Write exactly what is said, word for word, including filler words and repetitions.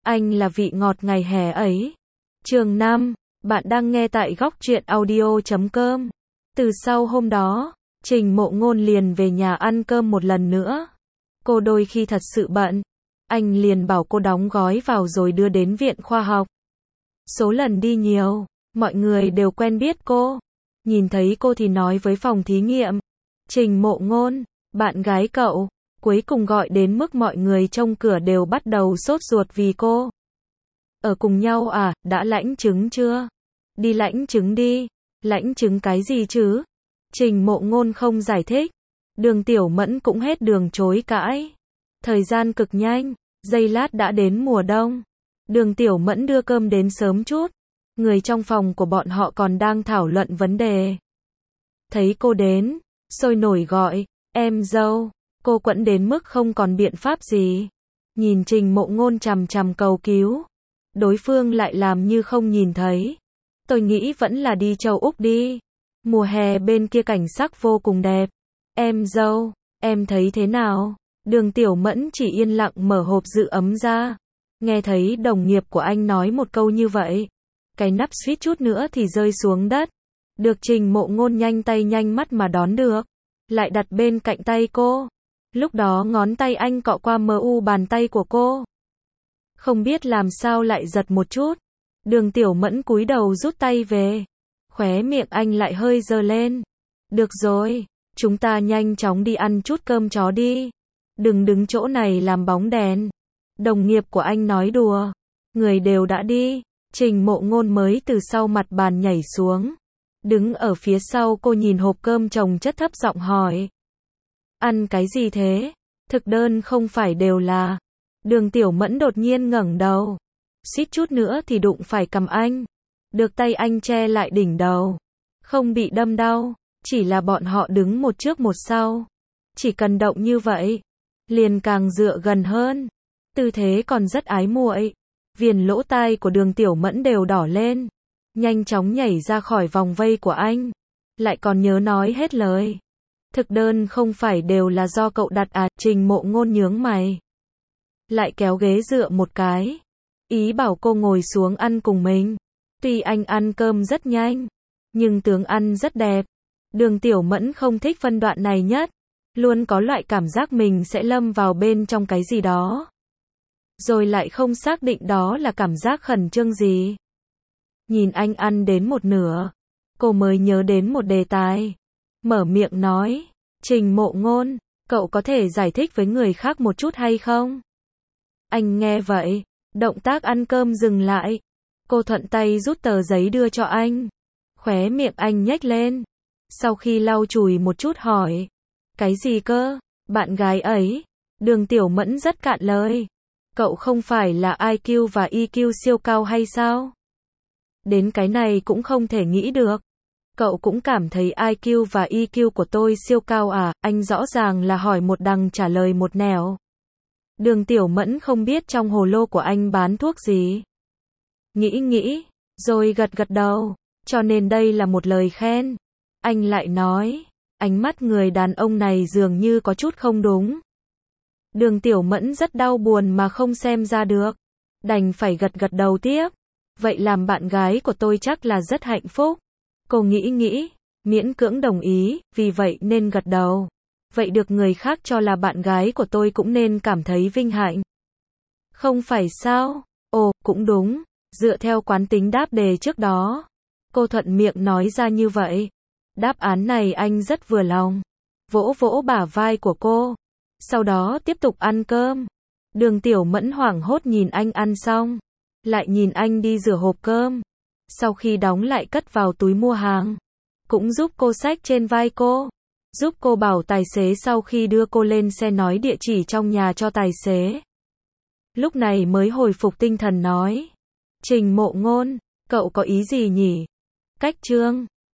Anh là vị ngọt ngày hè ấy. Chương năm, bạn đang nghe tại góc truyện audio chấm com. Từ sau hôm đó, Trình Mộ Ngôn liền về nhà ăn cơm một lần nữa. Cô đôi khi thật sự bận, anh liền bảo cô đóng gói vào rồi đưa đến viện khoa học. Số lần đi nhiều, mọi người đều quen biết cô. Nhìn thấy cô thì nói với phòng thí nghiệm, Trình Mộ Ngôn, bạn gái cậu, cuối cùng gọi đến mức mọi người trong cửa đều bắt đầu sốt ruột vì cô. Ở cùng nhau à, đã lãnh chứng chưa? Đi lãnh chứng đi. Lãnh chứng cái gì chứ? Trình Mộ Ngôn không giải thích. Đường Tiểu Mẫn cũng hết đường chối cãi. Thời gian cực nhanh, giây lát đã đến mùa đông. Đường Tiểu Mẫn đưa cơm đến sớm chút. Người trong phòng của bọn họ còn đang thảo luận vấn đề. Thấy cô đến, sôi nổi gọi, em dâu. Cô quẫn đến mức không còn biện pháp gì. Nhìn Trình Mộ Ngôn chằm chằm cầu cứu. Đối phương lại làm như không nhìn thấy. Tôi nghĩ vẫn là đi châu Úc đi. Mùa hè bên kia cảnh sắc vô cùng đẹp. Em dâu, em thấy thế nào? Đường Tiểu Mẫn chỉ yên lặng mở hộp giữ ấm ra. Nghe thấy đồng nghiệp của anh nói một câu như vậy. Cái nắp suýt chút nữa thì rơi xuống đất. Được Trình Mộ Ngôn nhanh tay nhanh mắt mà đón được. Lại đặt bên cạnh tay cô. Lúc đó ngón tay anh cọ qua mờ u bàn tay của cô. Không biết làm sao lại giật một chút. Đường Tiểu Mẫn cúi đầu rút tay về. Khóe miệng anh lại hơi giơ lên. Được rồi, chúng ta nhanh chóng đi ăn chút cơm chó đi. Đừng đứng chỗ này làm bóng đèn. Đồng nghiệp của anh nói đùa. Người đều đã đi. Trình Mộ Ngôn mới từ sau mặt bàn nhảy xuống. Đứng ở phía sau cô nhìn hộp cơm chồng chất thấp giọng hỏi. Ăn cái gì thế? Thực đơn không phải đều là... Đường Tiểu Mẫn đột nhiên ngẩng đầu. Suýt chút nữa thì đụng phải cằm anh. Được tay anh che lại đỉnh đầu. Không bị đâm đau. Chỉ là bọn họ đứng một trước một sau. Chỉ cần động như vậy. Liền càng dựa gần hơn. Tư thế còn rất ái muội. Viền lỗ tai của Đường Tiểu Mẫn đều đỏ lên. Nhanh chóng nhảy ra khỏi vòng vây của anh. Lại còn nhớ nói hết lời. Thực đơn không phải đều là do cậu đặt à? Trình Mộ Ngôn nhướng mày. Lại kéo ghế dựa một cái. Ý bảo cô ngồi xuống ăn cùng mình. Tuy anh ăn cơm rất nhanh, nhưng tướng ăn rất đẹp. Đường Tiểu Mẫn không thích phân đoạn này nhất. Luôn có loại cảm giác mình sẽ lâm vào bên trong cái gì đó. Rồi lại không xác định đó là cảm giác khẩn trương gì. Nhìn anh ăn đến một nửa, cô mới nhớ đến một đề tài. Mở miệng nói, Trình Mộ Ngôn, cậu có thể giải thích với người khác một chút hay không? Anh nghe vậy, động tác ăn cơm dừng lại. Cô thuận tay rút tờ giấy đưa cho anh. Khóe miệng anh nhếch lên. Sau khi lau chùi một chút hỏi. Cái gì cơ? Bạn gái ấy. Đường Tiểu Mẫn rất cạn lời. Cậu không phải là i kiu và e kiu siêu cao hay sao? Đến cái này cũng không thể nghĩ được. Cậu cũng cảm thấy i kiu và e kiu của tôi siêu cao à? Anh rõ ràng là hỏi một đằng trả lời một nẻo. Đường Tiểu Mẫn không biết trong hồ lô của anh bán thuốc gì. Nghĩ nghĩ, rồi gật gật đầu, cho nên đây là một lời khen. Anh lại nói, ánh mắt người đàn ông này dường như có chút không đúng. Đường Tiểu Mẫn rất đau buồn mà không xem ra được. Đành phải gật gật đầu tiếp. Vậy làm bạn gái của tôi chắc là rất hạnh phúc. Cô nghĩ nghĩ, miễn cưỡng đồng ý, vì vậy nên gật đầu. Vậy được người khác cho là bạn gái của tôi cũng nên cảm thấy vinh hạnh. Không phải sao? Ồ, cũng đúng. Dựa theo quán tính đáp đề trước đó. Cô thuận miệng nói ra như vậy. Đáp án này anh rất vừa lòng. Vỗ vỗ bả vai của cô. Sau đó tiếp tục ăn cơm. Đường Tiểu Mẫn hoảng hốt nhìn anh ăn xong. Lại nhìn anh đi rửa hộp cơm. Sau khi đóng lại cất vào túi mua hàng. Cũng giúp cô xách trên vai cô. Giúp cô bảo tài xế sau khi đưa cô lên xe nói địa chỉ trong nhà cho tài xế. Lúc này mới hồi phục tinh thần nói. Trình Mộ Ngôn, cậu có ý gì nhỉ? Cách chương